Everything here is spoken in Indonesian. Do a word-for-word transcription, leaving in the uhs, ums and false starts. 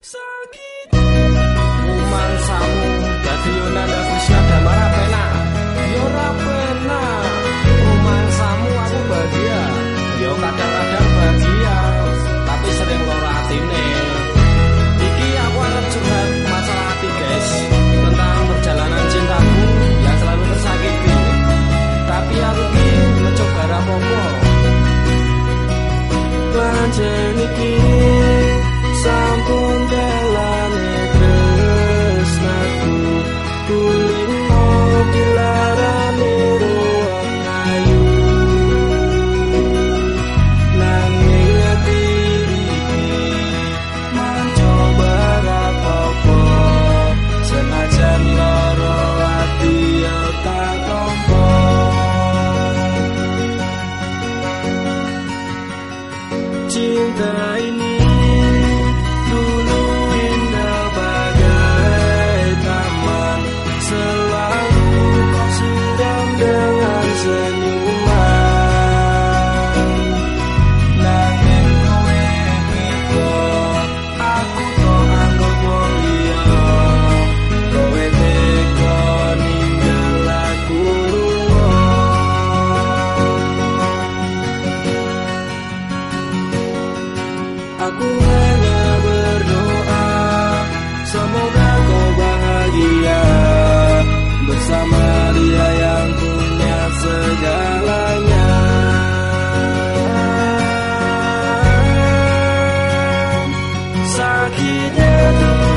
Rumangsamu dadi yo nanda Krishna Damara pena, yo ora pena. Rumangsamu aku bahagia, yo kadang-kadang bahagia, tapi sering lara atine. Iki aku arep curhat masalah hati guys, tentang perjalanan cintaku yang selalu tersakiti. Tapi aku ki mencoba rapopo. Pancen iki sampun dalane tresnaku, kulino dilarani ruang ayu. Nanging ati iki mencoba rapopo, senajan loro ati yo tak tompo. Cinta ini dulu indah bagai taman, selalu kau siram dengan senyuman. Nanging kowe beda, aku tok anggap wong liya. Kowe tega ninggal aku lunga. Aku hanya berdoa, semoga kau bahagia bersama dia yang punya segalanya. Sakitnya tuh